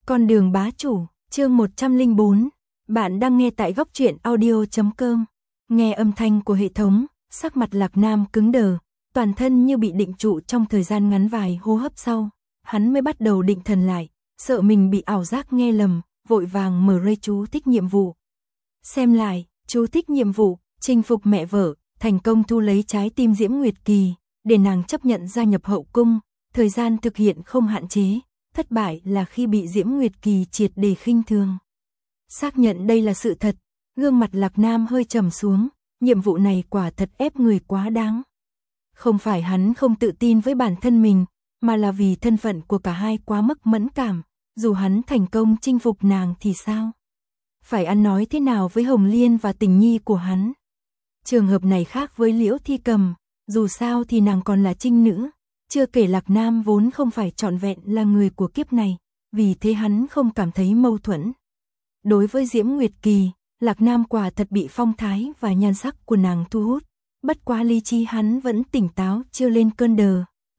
Con đường bá chủ, chương 104. Bạn đang nghe tại góc truyện audio.com. Nghe âm thanh của hệ thống, sắc mặt Lạc Nam cứng đờ, toàn thân như bị định trụ trong thời gian ngắn vài hô hấp sau. Hắn mới bắt đầu định thần lại, sợ mình bị ảo giác nghe lầm, vội vàng mở ray chú thích nhiệm vụ. Xem lại, chú thích nhiệm vụ, chinh phục mẹ vợ, thành công thu lấy trái tim Diễm Nguyệt Kỳ, để nàng chấp nhận gia nhập hậu cung, thời gian thực hiện không hạn chế. Thất bại là khi bị Diễm Nguyệt Kỳ triệt để khinh thường. Xác nhận đây là sự thật, gương mặt Lạc Nam hơi trầm xuống, nhiệm vụ này quả thật ép người quá đáng. Không phải hắn không tự tin với bản thân mình, mà là vì thân phận của cả hai quá mức mẫn cảm, dù hắn thành công chinh phục nàng thì sao? Phải ăn nói thế nào với Hồng Liên và tình nhi của hắn? Trường hợp này khác với Liễu Thi Cầm, dù sao thì nàng còn là trinh nữ. Chưa kể Lạc Nam vốn không phải trọn vẹn là người của kiếp này, vì thế hắn không cảm thấy mâu thuẫn. Đối với Diễm Nguyệt Kỳ, Lạc Nam quả thật bị phong thái và nhan sắc của nàng thu hút, bất quá lý trí hắn vẫn tỉnh táo chưa lên cơn đờ,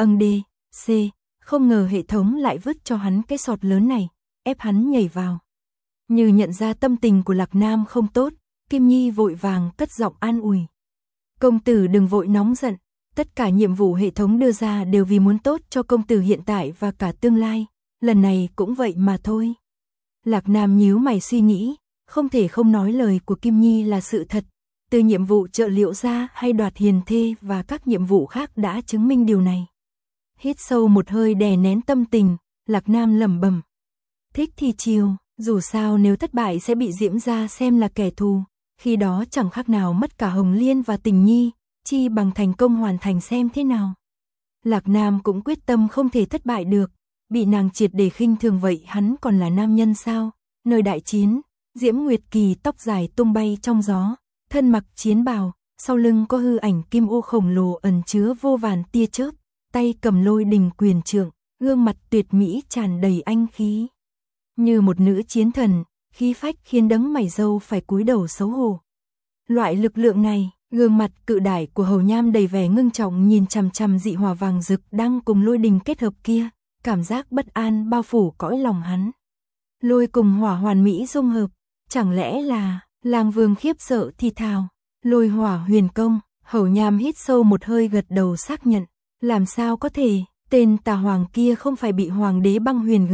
không ngờ hệ thống lại vứt cho hắn cái sọt lớn này, ép hắn nhảy vào. Như nhận ra tâm tình của Lạc Nam không tốt, Kim Nhi vội vàng cất giọng an ủi. Công tử đừng vội nóng giận. Tất cả nhiệm vụ hệ thống đưa ra đều vì muốn tốt cho công tử hiện tại và cả tương lai, lần này cũng vậy mà thôi. Lạc Nam nhíu mày suy nghĩ, không thể không nói lời của Kim Nhi là sự thật, từ nhiệm vụ trợ liệu ra hay đoạt hiền thê và các nhiệm vụ khác đã chứng minh điều này. Hít sâu một hơi đè nén tâm tình, Lạc Nam lẩm bẩm. Thích thì chiều, dù sao nếu thất bại sẽ bị Diễm gia xem là kẻ thù, khi đó chẳng khác nào mất cả Hồng Liên và Tình Nhi. Chi bằng thành công hoàn thành xem thế nào. Lạc Nam cũng quyết tâm không thể thất bại được, bị nàng triệt để khinh thường vậy hắn còn là nam nhân sao? Nơi đại chiến, Diễm Nguyệt Kỳ tóc dài tung bay trong gió, thân mặc chiến bào, sau lưng có hư ảnh kim ô khổng lồ ẩn chứa vô vàn tia chớp, tay cầm lôi đình quyền trượng, gương mặt tuyệt mỹ tràn đầy anh khí. Như một nữ chiến thần, khí phách khiến đấng mày râu phải cúi đầu xấu hổ. Loại lực lượng này, gương mặt cự đại của Hầu Nham đầy vẻ ngưng trọng nhìn chằm chằm dị hỏa vàng rực đang cùng lôi đình kết hợp kia, cảm giác bất an bao phủ cõi lòng hắn. Lôi cùng hỏa hoàn mỹ dung hợp, chẳng lẽ là Lang Vương khiếp sợ thì thào, lôi hỏa huyền công. Hầu Nham hít sâu một hơi gật đầu xác nhận, làm sao có thể, tên tà hoàng kia không phải bị hoàng đế băng huyền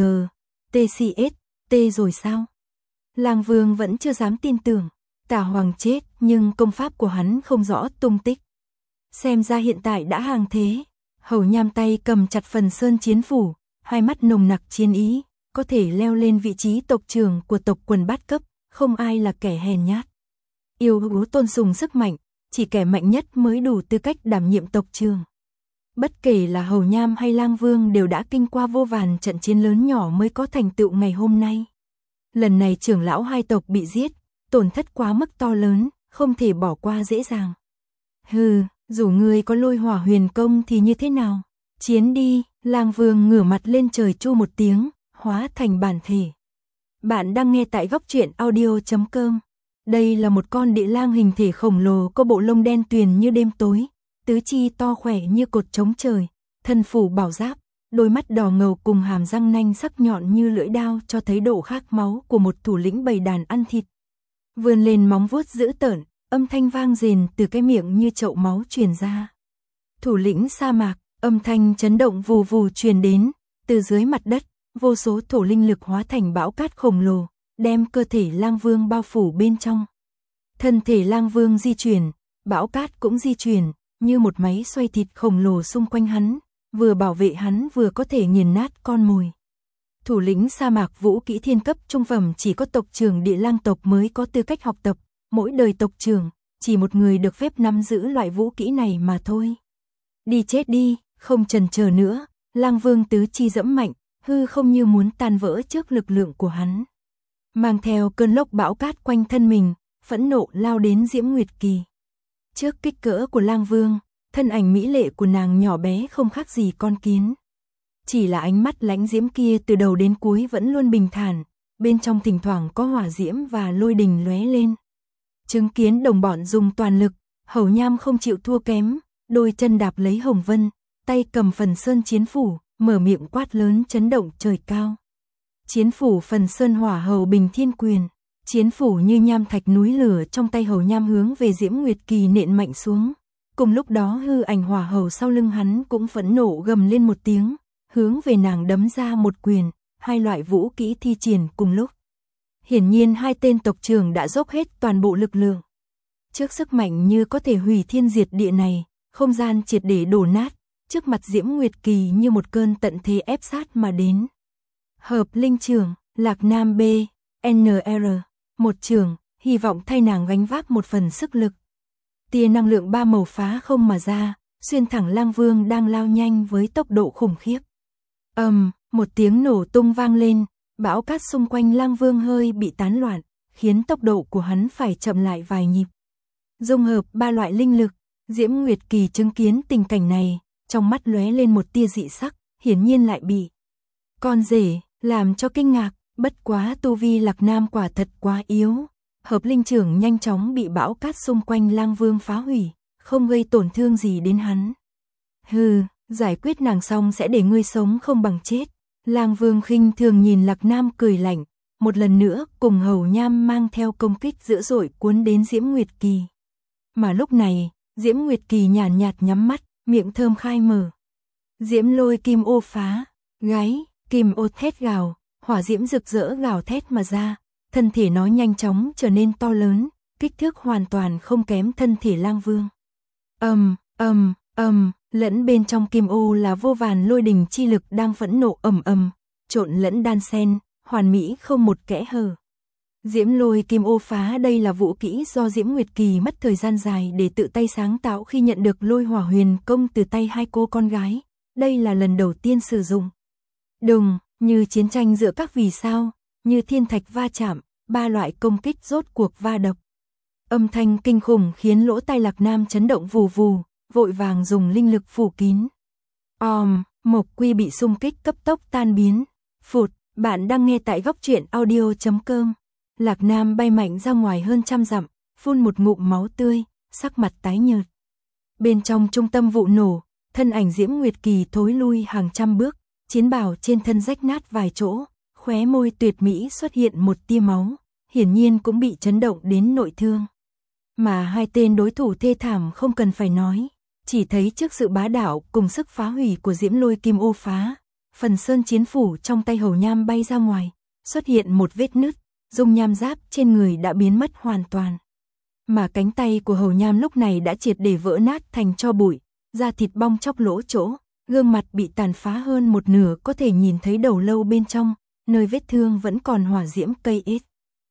TCST rồi sao? Lang Vương vẫn chưa dám tin tưởng. Tà hoàng chết nhưng công pháp của hắn không rõ tung tích. Xem ra hiện tại đã hàng thế. Hầu Nham tay cầm chặt phần sơn chiến phủ, hai mắt nồng nặc chiến ý, có thể leo lên vị trí tộc trưởng của tộc quần bát cấp, không ai là kẻ hèn nhát. Yêu hữu tôn sùng sức mạnh, chỉ kẻ mạnh nhất mới đủ tư cách đảm nhiệm tộc trưởng. Bất kể là Hầu Nham hay Lang Vương đều đã kinh qua vô vàn trận chiến lớn nhỏ mới có thành tựu ngày hôm nay. Lần này trưởng lão hai tộc bị giết, tổn thất quá mức to lớn, không thể bỏ qua dễ dàng. Hừ, dù ngươi có lôi hỏa huyền công thì như thế nào? Chiến đi, Lang Vương ngửa mặt lên trời chu một tiếng, hóa thành bản thể. Bạn đang nghe tại góc truyện audio.com. Đây là một con địa lang hình thể khổng lồ có bộ lông đen tuyền như đêm tối, tứ chi to khỏe như cột trống trời, thân phủ bảo giáp, đôi mắt đỏ ngầu cùng hàm răng nanh sắc nhọn như lưỡi đao cho thấy độ khát máu của một thủ lĩnh bầy đàn ăn thịt. Vươn lên móng vuốt dữ tợn, âm thanh vang rền từ cái miệng như chậu máu truyền ra. Thủ lĩnh sa mạc, âm thanh chấn động vù vù truyền đến, từ dưới mặt đất, vô số thổ linh lực hóa thành bão cát khổng lồ, đem cơ thể Lang Vương bao phủ bên trong. Thân thể Lang Vương di chuyển, bão cát cũng di chuyển, như một máy xoay thịt khổng lồ xung quanh hắn, vừa bảo vệ hắn vừa có thể nghiền nát con mồi. Thủ lĩnh sa mạc vũ kỹ thiên cấp trung phẩm chỉ có tộc trưởng địa lang tộc mới có tư cách học tập, mỗi đời tộc trưởng, chỉ một người được phép nắm giữ loại vũ kỹ này mà thôi. Đi chết đi, không chần chờ nữa, Lang Vương tứ chi dẫm mạnh, hư không như muốn tan vỡ trước lực lượng của hắn. Mang theo cơn lốc bão cát quanh thân mình, phẫn nộ lao đến Diễm Nguyệt Kỳ. Trước kích cỡ của Lang Vương, thân ảnh mỹ lệ của nàng nhỏ bé không khác gì con kiến. Chỉ là ánh mắt lãnh diễm kia từ đầu đến cuối vẫn luôn bình thản, bên trong thỉnh thoảng có hỏa diễm và lôi đình lóe lên. Chứng kiến đồng bọn dùng toàn lực, Hầu Nham không chịu thua kém, đôi chân đạp lấy Hồng Vân, tay cầm phần sơn chiến phủ, mở miệng quát lớn chấn động trời cao. Chiến phủ Phần Sơn Hỏa Hầu Bình Thiên Quyền. Chiến phủ như nham thạch núi lửa trong tay Hầu Nham hướng về Diễm Nguyệt Kỳ nện mạnh xuống. Cùng lúc đó hư ảnh hỏa hầu sau lưng hắn cũng phẫn nộ gầm lên một tiếng, hướng về nàng đấm ra một quyền, hai loại vũ kỹ thi triển cùng lúc. Hiển nhiên hai tên tộc trưởng đã dốc hết toàn bộ lực lượng. Trước sức mạnh như có thể hủy thiên diệt địa này, không gian triệt để đổ nát, trước mặt Diễm Nguyệt Kỳ như một cơn tận thế ép sát mà đến. Hợp linh trưởng, Lạc Nam B, NR, một trường, hy vọng thay nàng gánh vác một phần sức lực. Tia năng lượng ba màu phá không mà ra, xuyên thẳng Lang Vương đang lao nhanh với tốc độ khủng khiếp. Một tiếng nổ tung vang lên, bão cát xung quanh Lang Vương hơi bị tán loạn, khiến tốc độ của hắn phải chậm lại vài nhịp. Dung hợp ba loại linh lực, Diễm Nguyệt Kỳ chứng kiến tình cảnh này, trong mắt lóe lên một tia dị sắc, hiển nhiên lại bị con rể làm cho kinh ngạc, bất quá tu vi Lạc Nam quả thật quá yếu. Hợp linh trưởng nhanh chóng bị bão cát xung quanh Lang Vương phá hủy, không gây tổn thương gì đến hắn. Hừ, giải quyết nàng xong sẽ để ngươi sống không bằng chết. Lang Vương khinh thường nhìn Lạc Nam cười lạnh, một lần nữa cùng Hầu Nham mang theo công kích dữ dội cuốn đến Diễm Nguyệt Kỳ. Mà lúc này, Diễm Nguyệt Kỳ nhàn nhạt nhắm mắt, miệng thơm khai mở. Diễm lôi kim ô phá, gáy, kim ô thét gào, hỏa diễm rực rỡ gào thét mà ra. Thân thể nó nhanh chóng trở nên to lớn, kích thước hoàn toàn không kém thân thể Lang Vương. Lẫn bên trong kim ô là vô vàn lôi đình chi lực đang phẫn nộ trộn lẫn đan xen, hoàn mỹ không một kẽ hở. Diễm lôi kim ô phá đây là vũ kỹ do Diễm Nguyệt Kỳ mất thời gian dài để tự tay sáng tạo khi nhận được lôi hỏa huyền công từ tay hai cô con gái. Đây là lần đầu tiên sử dụng. Đùng, như chiến tranh giữa các vì sao, như thiên thạch va chạm, ba loại công kích rốt cuộc va đập. Âm thanh kinh khủng khiến lỗ tai Lạc Nam chấn động vù vù, vội vàng dùng linh lực phủ kín. Mộc quy bị xung kích cấp tốc tan biến. Phụt, bạn đang nghe tại góc truyện audio.com. Lạc Nam bay mạnh ra ngoài hơn 100 dặm, phun một ngụm máu tươi, sắc mặt tái nhợt. Bên trong trung tâm vụ nổ, thân ảnh Diễm Nguyệt Kỳ thối lui hàng trăm bước, chiến bào trên thân rách nát vài chỗ, khóe môi tuyệt mỹ xuất hiện một tia máu, hiển nhiên cũng bị chấn động đến nội thương. Mà hai tên đối thủ thê thảm không cần phải nói, chỉ thấy trước sự bá đạo cùng sức phá hủy của Diễm lôi kim ô phá, Phần Sơn chiến phủ trong tay Hầu Nham bay ra ngoài, xuất hiện một vết nứt, dung nham giáp trên người đã biến mất hoàn toàn. Mà cánh tay của Hầu Nham lúc này đã triệt để vỡ nát thành tro bụi, da thịt bong chóc lỗ chỗ, gương mặt bị tàn phá hơn một nửa, có thể nhìn thấy đầu lâu bên trong, nơi vết thương vẫn còn hỏa diễm cây ít.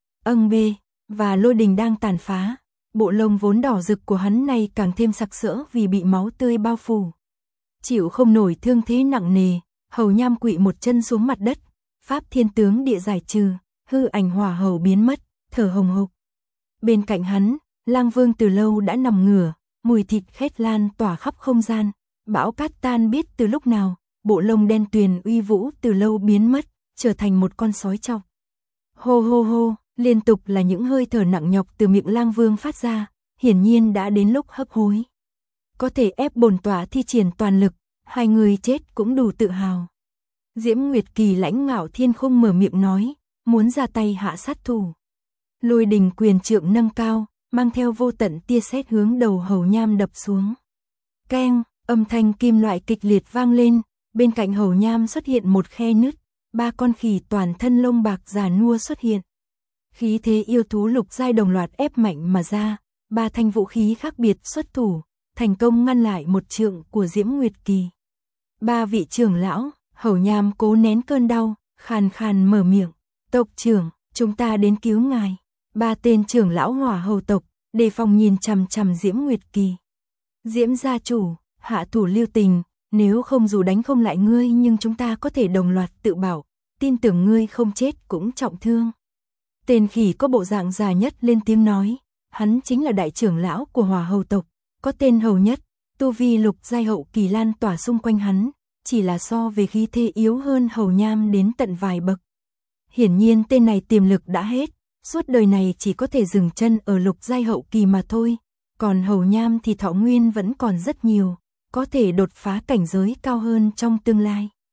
Và lôi đình đang tàn phá, bộ lông vốn đỏ rực của hắn này càng thêm sặc sỡ vì bị máu tươi bao phủ. Chịu không nổi thương thế nặng nề, Hầu Nham quỵ một chân xuống mặt đất, pháp thiên tướng địa giải trừ, hư ảnh hỏa hầu biến mất, thở hồng hộc. Bên cạnh hắn, Lang Vương từ lâu đã nằm ngửa, mùi thịt khét lan tỏa khắp không gian, bão cát tan biết từ lúc nào, bộ lông đen tuyền uy vũ từ lâu biến mất, trở thành một con sói trọc. Hô hô hô, liên tục là những hơi thở nặng nhọc từ miệng Lang Vương phát ra, hiển nhiên đã đến lúc hấp hối. Có thể ép bổn tọa thi triển toàn lực, hai người chết cũng đủ tự hào. Diễm Nguyệt Kỳ lãnh ngạo thiên khung mở miệng nói, muốn ra tay hạ sát thủ. Lôi đình quyền trượng nâng cao, mang theo vô tận tia sét hướng đầu Hầu Nham đập xuống. Keng, âm thanh kim loại kịch liệt vang lên, bên cạnh Hầu Nham xuất hiện một khe nứt, ba con khỉ toàn thân lông bạc già nua xuất hiện. Khí thế yêu thú lục giai đồng loạt ép mạnh mà ra, ba thanh vũ khí khác biệt xuất thủ, thành công ngăn lại một trượng của Diễm Nguyệt Kỳ. Ba vị trưởng lão, Hầu Nham cố nén cơn đau, khàn khàn mở miệng, tộc trưởng, chúng ta đến cứu ngài. Ba tên trưởng lão hỏa hầu tộc, đề phòng nhìn chằm chằm Diễm Nguyệt Kỳ. Diễm gia chủ, hạ thủ lưu tình, nếu không dù đánh không lại ngươi nhưng chúng ta có thể đồng loạt tự bảo, tin tưởng ngươi không chết cũng trọng thương. Tên khỉ có bộ dạng già nhất lên tiếng nói, hắn chính là đại trưởng lão của hỏa hầu tộc, có tên hầu nhất, tu vi lục giai hậu kỳ lan tỏa xung quanh hắn, chỉ là so về khí thế yếu hơn Hầu Nham đến tận vài bậc. Hiển nhiên tên này tiềm lực đã hết, suốt đời này chỉ có thể dừng chân ở lục giai hậu kỳ mà thôi, còn Hầu Nham thì thọ nguyên vẫn còn rất nhiều, có thể đột phá cảnh giới cao hơn trong tương lai.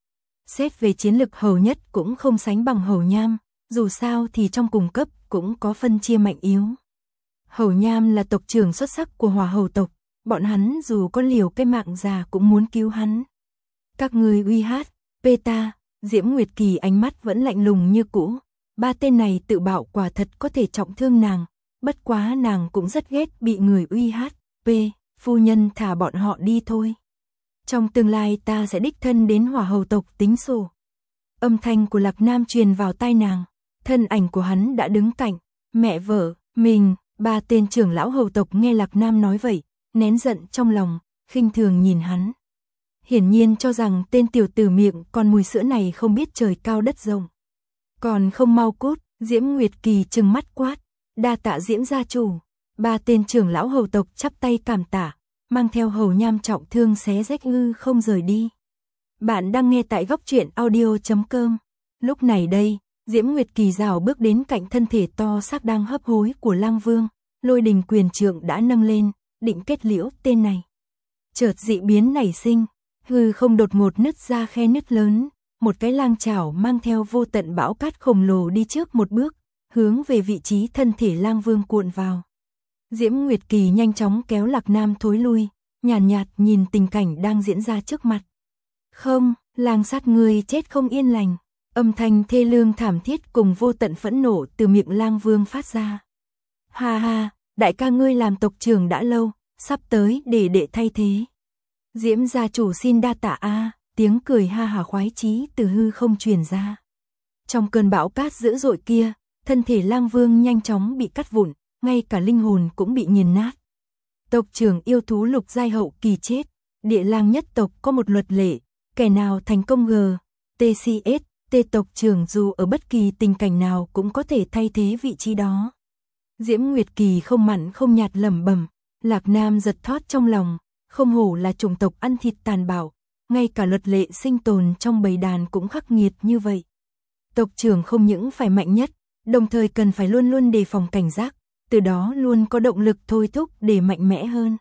Xét về chiến lực Hầu Nhất cũng không sánh bằng Hầu Nham, dù sao thì trong cùng cấp cũng có phân chia mạnh yếu. Hầu Nham là tộc trưởng xuất sắc của Hỏa Hầu tộc, bọn hắn dù có liều cái mạng già cũng muốn cứu hắn. Các ngươi uy hát, ta, Diễm Nguyệt Kỳ ánh mắt vẫn lạnh lùng như cũ, ba tên này tự bảo quả thật có thể trọng thương nàng, bất quá nàng cũng rất ghét bị người uy hát, phu nhân thả bọn họ đi thôi. Trong tương lai ta sẽ đích thân đến Hỏa Hầu tộc tính sổ. Âm thanh của Lạc Nam truyền vào tai nàng, thân ảnh của hắn đã đứng cạnh, mẹ vợ, mình, ba tên trưởng lão hầu tộc nghe Lạc Nam nói vậy, nén giận trong lòng, khinh thường nhìn hắn. Hiển nhiên cho rằng tên tiểu tử miệng con mùi sữa này không biết trời cao đất rộng. Còn không mau cút, Diễm Nguyệt Kỳ trừng mắt quát, đa tạ Diễm gia chủ. Ba tên trưởng lão hầu tộc chắp tay cảm tạ, mang theo Hầu Nham trọng thương xé rách hư không rời đi. Bạn đang nghe tại góc truyện audio.com. Lúc này đây, Diễm Nguyệt Kỳ rảo bước đến cạnh thân thể to xác đang hấp hối của Lang Vương, Lôi Đình quyền trượng đã nâng lên, định kết liễu tên này. Chợt dị biến nảy sinh, hư không đột ngột nứt ra khe nứt lớn, một cái lang chảo mang theo vô tận bão cát khổng lồ đi trước một bước, hướng về vị trí thân thể Lang Vương cuộn vào. Diễm Nguyệt Kỳ nhanh chóng kéo Lạc Nam thối lui, nhàn nhạt nhìn tình cảnh đang diễn ra trước mặt. Không, lang sát ngươi chết không yên lành. Âm thanh thê lương thảm thiết cùng vô tận phẫn nộ từ miệng Lang Vương phát ra. Ha ha, đại ca ngươi làm tộc trưởng đã lâu, sắp tới để đệ thay thế. Diễm gia chủ xin đa tạ a, tiếng cười ha hà khoái chí từ hư không truyền ra. Trong cơn bão cát dữ dội kia, thân thể Lang Vương nhanh chóng bị cắt vụn, ngay cả linh hồn cũng bị nghiền nát. Tộc trưởng yêu thú lục giai hậu kỳ chết, Địa Lang nhất tộc có một luật lệ, kẻ nào thành công TCS, tộc trưởng dù ở bất kỳ tình cảnh nào cũng có thể thay thế vị trí đó. Diễm Nguyệt Kỳ không mặn không nhạt lẩm bẩm, Lạc Nam giật thót trong lòng, không hổ là chủng tộc ăn thịt tàn bạo, ngay cả luật lệ sinh tồn trong bầy đàn cũng khắc nghiệt như vậy. Tộc trưởng không những phải mạnh nhất, đồng thời cần phải luôn luôn đề phòng cảnh giác, từ đó luôn có động lực thôi thúc để mạnh mẽ hơn.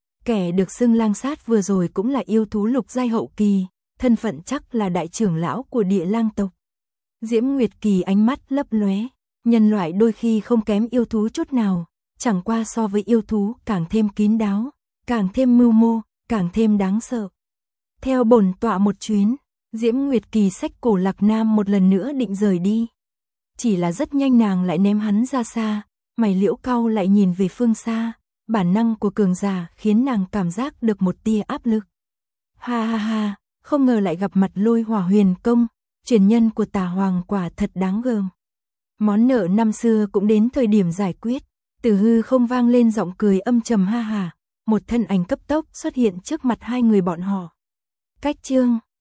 Kẻ được xưng lang sát vừa rồi cũng là yêu thú lục giai hậu kỳ, thân phận chắc là đại trưởng lão của Địa Lang tộc. Diễm Nguyệt Kỳ ánh mắt lấp lóe, nhân loại đôi khi không kém yêu thú chút nào, chẳng qua so với yêu thú càng thêm kín đáo, càng thêm mưu mô, càng thêm đáng sợ. Theo bổn tọa một chuyến, Diễm Nguyệt Kỳ xách cổ Lạc Nam một lần nữa định rời đi. Chỉ là rất nhanh nàng lại ném hắn ra xa, mày liễu cau lại nhìn về phương xa, bản năng của cường giả khiến nàng cảm giác được một tia áp lực. Ha ha ha, không ngờ lại gặp mặt Lôi Hỏa Huyền Công, truyền nhân của Tà Hoàng quả thật đáng gờm. Món nợ năm xưa cũng đến thời điểm giải quyết, từ hư không vang lên giọng cười âm trầm ha hà, một thân ảnh cấp tốc xuất hiện trước mặt hai người bọn họ. Cách chương